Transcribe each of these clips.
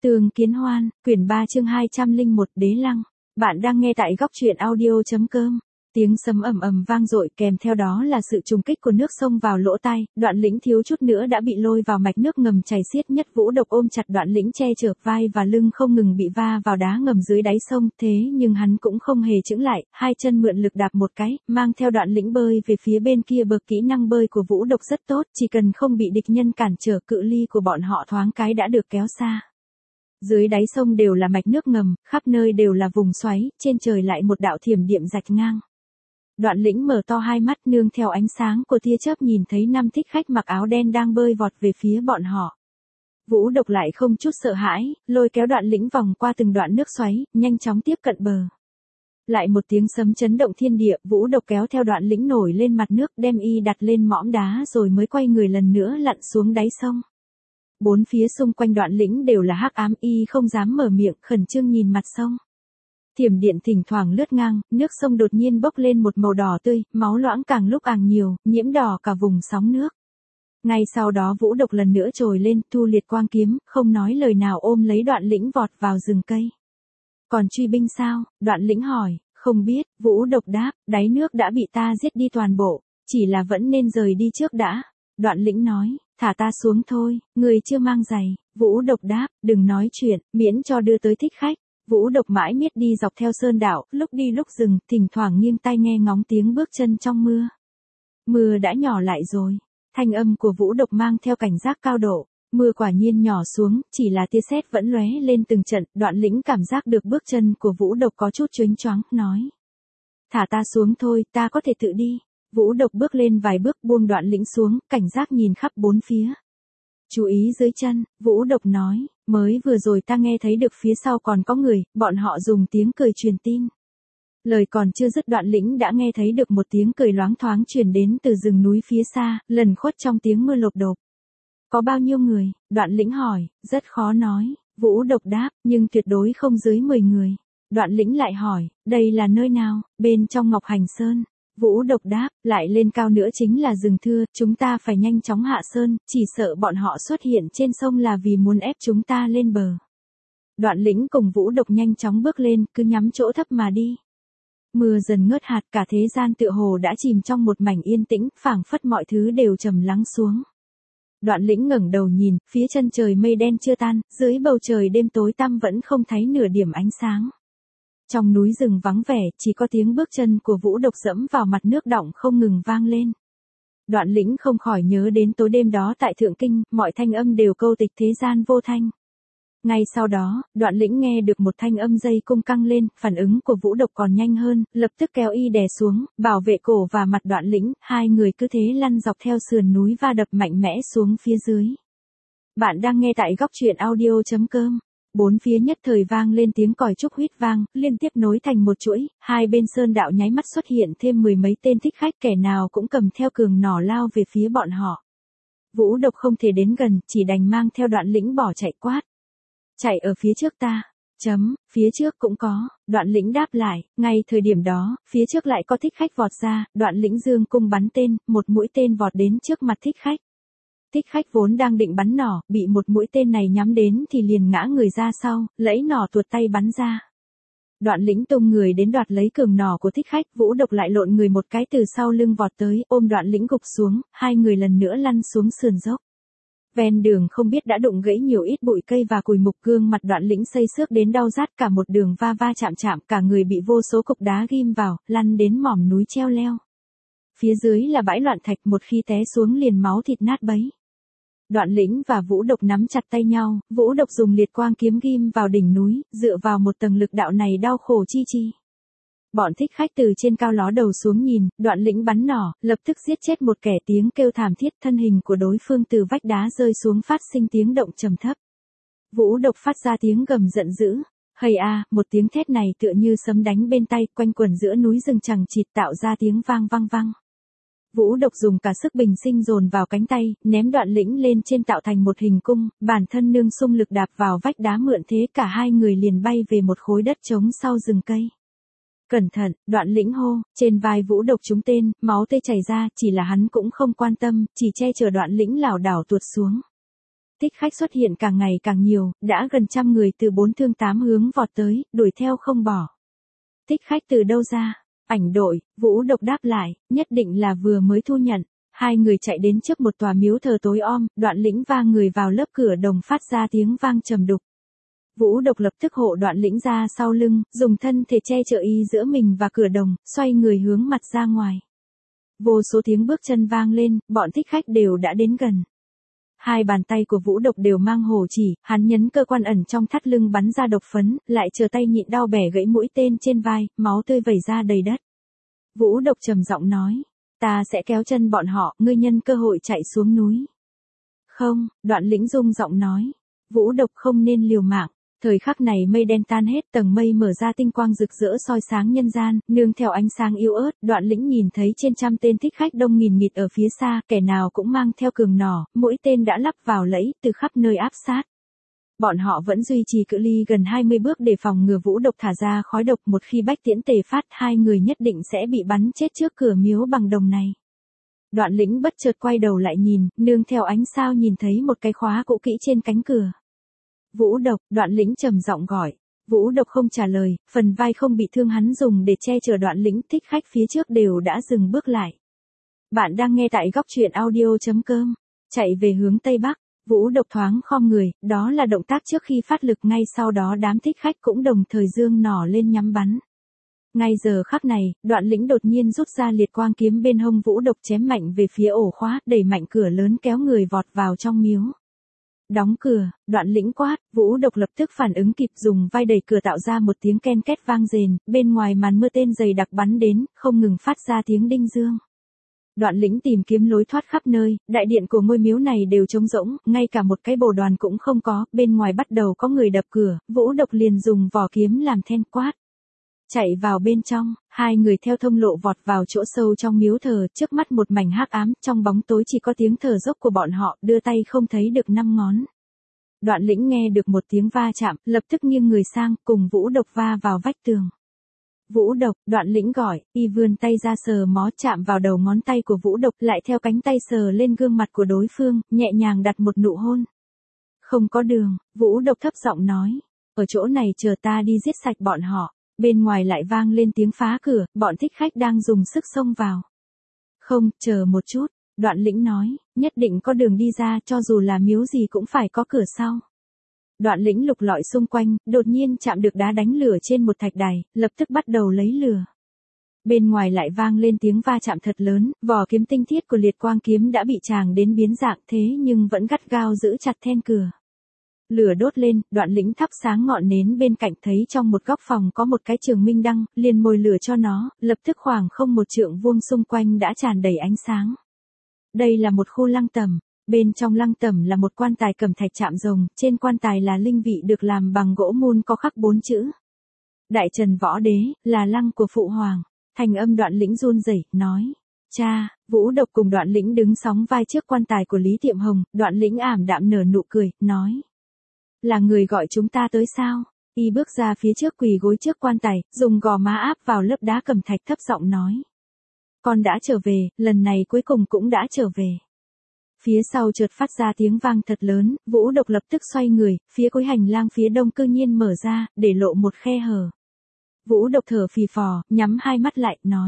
Tường Kiến Hoan, quyển 3 chương 201 Đế Lăng. Bạn đang nghe tại góc truyện audio.com. Tiếng sấm ầm ầm vang dội, kèm theo đó là sự trùng kích của nước sông vào lỗ tai, Đoạn Lĩnh thiếu chút nữa đã bị lôi vào mạch nước ngầm chảy xiết. Nhất Vũ Độc ôm chặt Đoạn Lĩnh che chở vai và lưng không ngừng bị va vào đá ngầm dưới đáy sông, thế nhưng hắn cũng không hề chững lại, hai chân mượn lực đạp một cái, mang theo Đoạn Lĩnh bơi về phía bên kia bờ. Kỹ năng bơi của Vũ Độc rất tốt, chỉ cần không bị địch nhân cản trở, cự ly của bọn họ thoáng cái đã được kéo xa. Dưới đáy sông đều là mạch nước ngầm, khắp nơi đều là vùng xoáy, trên trời lại một đạo thiểm điện rạch ngang. Đoạn Lĩnh mở to hai mắt, nương theo ánh sáng của tia chớp nhìn thấy 5 thích khách mặc áo đen đang bơi vọt về phía bọn họ. Vũ Độc lại không chút sợ hãi, lôi kéo Đoạn Lĩnh vòng qua từng đoạn nước xoáy, nhanh chóng tiếp cận bờ. Lại một tiếng sấm chấn động thiên địa, Vũ Độc kéo theo Đoạn Lĩnh nổi lên mặt nước, đem y đặt lên mỏm đá rồi mới quay người lần nữa lặn xuống đáy sông. Bốn phía xung quanh Đoạn Lĩnh đều là hắc ám, y không dám mở miệng, khẩn trương nhìn mặt sông. Thiểm điện thỉnh thoảng lướt ngang, nước sông đột nhiên bốc lên một màu đỏ tươi, máu loãng càng lúc càng nhiều, nhiễm đỏ cả vùng sóng nước. Ngay sau đó Vũ Độc lần nữa trồi lên, thu liệt quang kiếm, không nói lời nào ôm lấy Đoạn Lĩnh vọt vào rừng cây. Còn truy binh sao? Đoạn Lĩnh hỏi. Không biết, Vũ Độc đáp, đáy nước đã bị ta giết đi toàn bộ, chỉ là vẫn nên rời đi trước đã. Đoạn Lĩnh nói, thả ta xuống thôi, người chưa mang giày. Vũ Độc đáp, đừng nói chuyện, miễn cho đưa tới thích khách. Vũ Độc mãi miết đi dọc theo sơn đạo, lúc đi lúc dừng, thỉnh thoảng nghiêng tai nghe ngóng tiếng bước chân trong mưa. Mưa đã nhỏ lại rồi. Thanh âm của Vũ Độc mang theo cảnh giác cao độ. Mưa quả nhiên nhỏ xuống, chỉ là tia sét vẫn lóe lên từng trận. Đoạn Lĩnh cảm giác được bước chân của Vũ Độc có chút chớnh choáng, nói. Thả ta xuống thôi, ta có thể tự đi. Vũ Độc bước lên vài bước, buông Đoạn Lĩnh xuống, cảnh giác nhìn khắp bốn phía. Chú ý dưới chân, Vũ Độc nói, mới vừa rồi ta nghe thấy được phía sau còn có người, bọn họ dùng tiếng cười truyền tin. Lời còn chưa dứt, Đoạn Lĩnh đã nghe thấy được một tiếng cười loáng thoáng truyền đến từ rừng núi phía xa, lẩn khuất trong tiếng mưa lộp độp. Có bao nhiêu người? Đoạn Lĩnh hỏi, rất khó nói. Vũ Độc đáp, nhưng tuyệt đối không dưới 10 người. Đoạn Lĩnh lại hỏi, đây là nơi nào? Bên trong Ngọc Hành Sơn. Vũ Độc đáp, lại lên cao nữa chính là rừng thưa, chúng ta phải nhanh chóng hạ sơn, chỉ sợ bọn họ xuất hiện trên sông là vì muốn ép chúng ta lên bờ. Đoạn Lĩnh cùng Vũ Độc nhanh chóng bước lên, cứ nhắm chỗ thấp mà đi. Mưa dần ngớt hạt, cả thế gian tựa hồ đã chìm trong một mảnh yên tĩnh, phảng phất mọi thứ đều trầm lắng xuống. Đoạn Lĩnh ngẩng đầu nhìn, phía chân trời mây đen chưa tan, dưới bầu trời đêm tối tăm vẫn không thấy nửa điểm ánh sáng. Trong núi rừng vắng vẻ, chỉ có tiếng bước chân của Vũ Độc dẫm vào mặt nước đọng không ngừng vang lên. Đoạn Lĩnh không khỏi nhớ đến tối đêm đó tại Thượng Kinh, mọi thanh âm đều câu tịch thế gian vô thanh. Ngay sau đó, Đoạn Lĩnh nghe được một thanh âm dây cung căng lên, phản ứng của Vũ Độc còn nhanh hơn, lập tức kéo y đè xuống, bảo vệ cổ và mặt Đoạn Lĩnh, hai người cứ thế lăn dọc theo sườn núi va đập mạnh mẽ xuống phía dưới. Bạn đang nghe tại góc truyện audio.com. Bốn phía nhất thời vang lên tiếng còi trúc huýt vang, liên tiếp nối thành một chuỗi, hai bên sơn đạo nháy mắt xuất hiện thêm 10 mấy tên thích khách, kẻ nào cũng cầm theo cường nỏ lao về phía bọn họ. Vũ Độc không thể đến gần, chỉ đành mang theo Đoạn Lĩnh bỏ chạy quát. Chạy ở phía trước ta. Phía trước cũng có. Đoạn Lĩnh đáp lại, ngay thời điểm đó, phía trước lại có thích khách vọt ra, Đoạn Lĩnh giương cung bắn tên, một mũi tên vọt đến trước mặt thích khách. Thích khách vốn đang định bắn nỏ, bị một mũi tên này nhắm đến thì liền ngã người ra sau, lấy nỏ tuột tay bắn ra. Đoạn Lĩnh tung người đến đoạt lấy cường nỏ của thích khách, Vũ Độc lại lộn người một cái từ sau lưng vọt tới, ôm Đoạn Lĩnh gục xuống, hai người lần nữa lăn xuống sườn dốc. Ven đường không biết đã đụng gãy nhiều ít bụi cây và cùi mục, gương mặt Đoạn Lĩnh xây xước đến đau rát, cả một đường va va chạm chạm, cả người bị vô số cục đá ghim vào, lăn đến mỏm núi treo leo. Phía dưới là bãi loạn thạch, một khi té xuống liền máu thịt nát bấy. Đoạn Lĩnh và Vũ Độc nắm chặt tay nhau, Vũ Độc dùng liệt quang kiếm ghim vào đỉnh núi, dựa vào một tầng lực đạo này đau khổ chi chi. Bọn thích khách từ trên cao ló đầu xuống nhìn, Đoạn Lĩnh bắn nỏ, lập tức giết chết một kẻ, tiếng kêu thảm thiết, thân hình của đối phương từ vách đá rơi xuống phát sinh tiếng động trầm thấp. Vũ Độc phát ra tiếng gầm giận dữ. Hây a, một tiếng thét này tựa như sấm đánh bên tai, quanh quẩn giữa núi rừng chằng chịt tạo ra tiếng vang vang vang. Vũ Độc dùng cả sức bình sinh dồn vào cánh tay, ném Đoạn Lĩnh lên trên tạo thành một hình cung, bản thân nương xung lực đạp vào vách đá, mượn thế cả hai người liền bay về một khối đất trống sau rừng cây. Cẩn thận, Đoạn Lĩnh hô, trên vai Vũ Độc trúng tên, máu tươi chảy ra, chỉ là hắn cũng không quan tâm, chỉ che chở Đoạn Lĩnh lảo đảo tuột xuống. thích khách xuất hiện càng ngày càng nhiều, đã gần 100 người từ 4 thương 8 hướng vọt tới, đuổi theo không bỏ. Thích khách từ đâu ra? Ảnh đội, Vũ Độc đáp lại, nhất định là vừa mới thu nhận. Hai người chạy đến trước một tòa miếu thờ tối om, Đoạn Lĩnh va người vào lớp cửa đồng phát ra tiếng vang trầm đục. Vũ Độc lập tức hộ Đoạn Lĩnh ra sau lưng, dùng thân thể che chở y giữa mình và cửa đồng, xoay người hướng mặt ra ngoài. Vô số tiếng bước chân vang lên, bọn thích khách đều đã đến gần. Hai bàn tay của Vũ Độc đều mang hổ chỉ, hắn nhấn cơ quan ẩn trong thắt lưng bắn ra độc phấn, lại chờ tay nhịn đau bẻ gãy mũi tên trên vai, máu tươi vẩy ra đầy đất. Vũ Độc trầm giọng nói, ta sẽ kéo chân bọn họ, ngươi nhân cơ hội chạy xuống núi. Không, Đoạn Lĩnh rung giọng nói, Vũ Độc không nên liều mạng. Thời khắc này mây đen tan hết, tầng mây mở ra, tinh quang rực rỡ soi sáng nhân gian, nương theo ánh sáng yếu ớt, Đoạn Lĩnh nhìn thấy trên 100 tên thích khách đông nghìn nghịt ở phía xa, kẻ nào cũng mang theo cường nỏ, mũi tên đã lắp vào lẫy, từ khắp nơi áp sát. Bọn họ vẫn duy trì cự ly gần 20 bước để phòng ngừa Vũ Độc thả ra khói độc, một khi bách tiễn tề phát, hai người nhất định sẽ bị bắn chết trước cửa miếu bằng đồng này. Đoạn Lĩnh bất chợt quay đầu lại nhìn, nương theo ánh sao nhìn thấy một cái khóa cũ kỹ trên cánh cửa. Vũ Độc, Đoạn Lĩnh trầm giọng gọi. Vũ Độc không trả lời, phần vai không bị thương hắn dùng để che chở Đoạn Lĩnh, thích khách phía trước đều đã dừng bước lại. Bạn đang nghe tại góc truyện audio.com. Chạy về hướng Tây Bắc, Vũ Độc thoáng khom người, đó là động tác trước khi phát lực, ngay sau đó đám thích khách cũng đồng thời giương nỏ lên nhắm bắn. Ngay giờ khắc này, Đoạn Lĩnh đột nhiên rút ra liệt quang kiếm bên hông Vũ Độc chém mạnh về phía ổ khóa, đẩy mạnh cửa lớn kéo người vọt vào trong miếu. Đóng cửa, Đoạn Lĩnh quát, Vũ Độc lập tức phản ứng kịp, dùng vai đẩy cửa tạo ra một tiếng ken két vang rền, bên ngoài màn mưa tên dày đặc bắn đến, không ngừng phát ra tiếng đinh dương. Đoạn Lĩnh tìm kiếm lối thoát khắp nơi, đại điện của ngôi miếu này đều trống rỗng, ngay cả một cái bồ đoàn cũng không có, bên ngoài bắt đầu có người đập cửa, Vũ Độc liền dùng vỏ kiếm làm then quát. Chạy vào bên trong, hai người theo thông lộ vọt vào chỗ sâu trong miếu thờ, trước mắt một mảnh hắc ám, trong bóng tối chỉ có tiếng thở dốc của bọn họ, đưa tay không thấy được 5 ngón. Đoạn Lĩnh nghe được một tiếng va chạm, lập tức nghiêng người sang, cùng Vũ Độc va vào vách tường. Vũ Độc, Đoạn Lĩnh gọi, y vươn tay ra sờ mó, chạm vào đầu ngón tay của Vũ Độc, lại theo cánh tay sờ lên gương mặt của đối phương, nhẹ nhàng đặt một nụ hôn. Không có đường, Vũ Độc thấp giọng nói, ở chỗ này chờ ta đi giết sạch bọn họ. Bên ngoài lại vang lên tiếng phá cửa, bọn thích khách đang dùng sức xông vào. Không, chờ một chút, Đoạn Lĩnh nói, nhất định có đường đi ra, cho dù là miếu gì cũng phải có cửa sau. Đoạn Lĩnh lục lọi xung quanh, đột nhiên chạm được đá đánh lửa trên một thạch đài, lập tức bắt đầu lấy lửa. Bên ngoài lại vang lên tiếng va chạm thật lớn, vỏ kiếm tinh thiết của liệt quang kiếm đã bị tràng đến biến dạng, thế nhưng vẫn gắt gao giữ chặt then cửa. Lửa đốt lên, Đoạn Lĩnh thắp sáng ngọn nến bên cạnh, thấy trong một góc phòng có một cái trường minh đăng, liền mồi lửa cho nó, lập tức khoảng không một trượng vuông xung quanh đã tràn đầy ánh sáng. Đây là một khu lăng tẩm, bên trong lăng tẩm là một quan tài cẩm thạch chạm rồng, trên quan tài là linh vị được làm bằng gỗ mun có khắc 4 chữ. Đại Trần Võ Đế, là lăng của Phụ Hoàng. Thành âm Đoạn Lĩnh run rẩy, nói. Cha, Vũ Độc cùng Đoạn Lĩnh đứng sóng vai trước quan tài của Lý Tiệm Hồng, Đoạn Lĩnh ảm đạm nở nụ cười, nói. Là người gọi chúng ta tới sao? Y bước ra phía trước, quỳ gối trước quan tài, dùng gò má áp vào lớp đá cẩm thạch, thấp giọng nói. Con đã trở về, lần này cuối cùng cũng đã trở về. Phía sau chợt phát ra tiếng vang thật lớn, Vũ Độc lập tức xoay người, phía cuối hành lang phía đông cư nhiên mở ra, để lộ một khe hở. Vũ Độc thở phì phò, nhắm hai mắt lại, nói.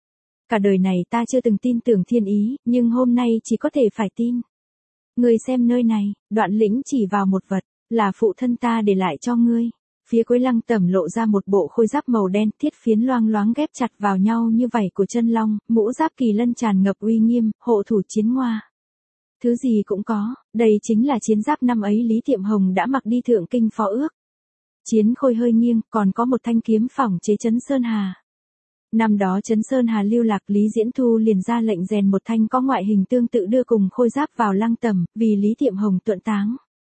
Cả đời này ta chưa từng tin tưởng thiên ý, nhưng hôm nay chỉ có thể phải tin. Người xem nơi này, Đoạn Lĩnh chỉ vào một vật. Là phụ thân ta để lại cho ngươi. Phía cuối lăng tẩm lộ ra một bộ khôi giáp màu đen, thiết phiến loang loáng ghép chặt vào nhau như vảy của chân long, mũ giáp kỳ lân tràn ngập uy nghiêm, hộ thủ chiến ngoa. Thứ gì cũng có, đây chính là chiến giáp năm ấy Lý Tiệm Hồng đã mặc đi thượng kinh phó ước. Chiến khôi hơi nghiêng, còn có một thanh kiếm phỏng chế Trấn Sơn Hà. Năm đó Trấn Sơn Hà lưu lạc, Lý Diễn Thu liền ra lệnh rèn một thanh có ngoại hình tương tự đưa cùng khôi giáp vào lăng tẩm, vì Lý Tiệm Hồng tuận táng.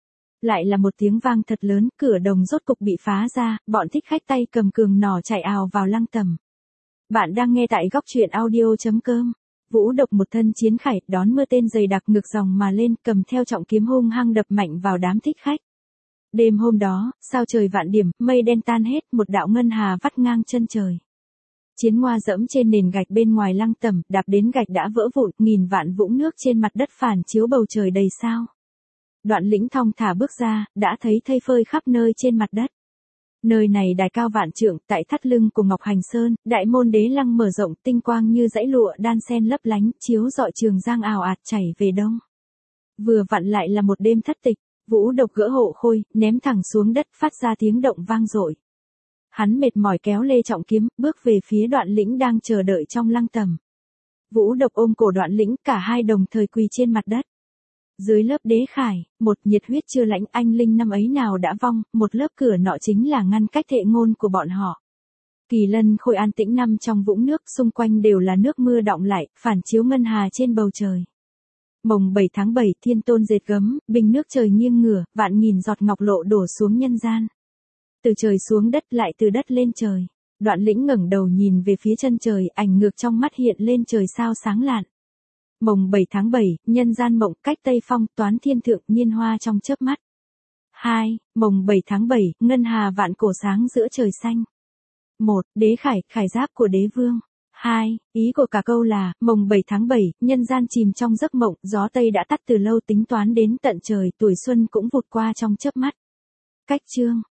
Lại là một tiếng vang thật lớn, cửa đồng rốt cục bị phá ra, bọn thích khách tay cầm cường nỏ chạy ào vào lăng tẩm. Bạn đang nghe tại góc truyện audio.com. Vũ Độc một thân chiến khải, đón mưa tên dày đặc ngược dòng mà lên, cầm theo trọng kiếm hung hăng đập mạnh vào đám thích khách. Đêm hôm đó, sao trời vạn điểm, mây đen tan hết, một đạo ngân hà vắt ngang chân trời. Chiến ngoa dẫm trên nền gạch bên ngoài lăng tẩm, đạp đến gạch đã vỡ vụn, nghìn vạn vũng nước trên mặt đất phản chiếu bầu trời đầy sao. Đoạn Lĩnh thong thả bước ra, đã thấy thây phơi khắp nơi trên mặt đất. Nơi này đài cao vạn trượng, tại thắt lưng của Ngọc Hành Sơn, đại môn Đế Lăng mở rộng, tinh quang như dãy lụa đan xen lấp lánh, chiếu rọi Trường Giang ào ạt chảy về đông. Vừa vặn lại là một đêm thất tịch, Vũ Độc gỡ hộ khôi, ném thẳng xuống đất, phát ra tiếng động vang dội. Hắn mệt mỏi kéo lê trọng kiếm, bước về phía Đoạn Lĩnh đang chờ đợi trong lăng tầm. Vũ Độc ôm cổ Đoạn Lĩnh, cả hai đồng thời quỳ trên mặt đất. Dưới lớp đế khải, một nhiệt huyết chưa lãnh, anh linh năm ấy nào đã vong, một lớp cửa nọ chính là ngăn cách thệ ngôn của bọn họ. Kỳ Lân Khôi an tĩnh nằm trong vũng nước, xung quanh đều là nước mưa đọng lại, phản chiếu ngân hà trên bầu trời. Mồng 7 tháng 7, thiên tôn dệt gấm, bình nước trời nghiêng ngửa, vạn nghìn giọt ngọc lộ đổ xuống nhân gian. Từ trời xuống đất, lại từ đất lên trời. Đoạn Lĩnh ngẩng đầu nhìn về phía chân trời, ảnh ngược trong mắt hiện lên trời sao sáng lạn. Mồng 7 tháng 7, nhân gian mộng, cách Tây Phong, toán thiên thượng, niên hoa trong chớp mắt. 2. Mồng 7 tháng 7, ngân hà vạn cổ sáng giữa trời xanh. 1. Đế khải, khải giáp của đế vương. 2. Ý của cả câu là, mồng 7 tháng 7, nhân gian chìm trong giấc mộng, gió Tây đã tắt từ lâu, tính toán đến tận trời, tuổi xuân cũng vụt qua trong chớp mắt. Cách chương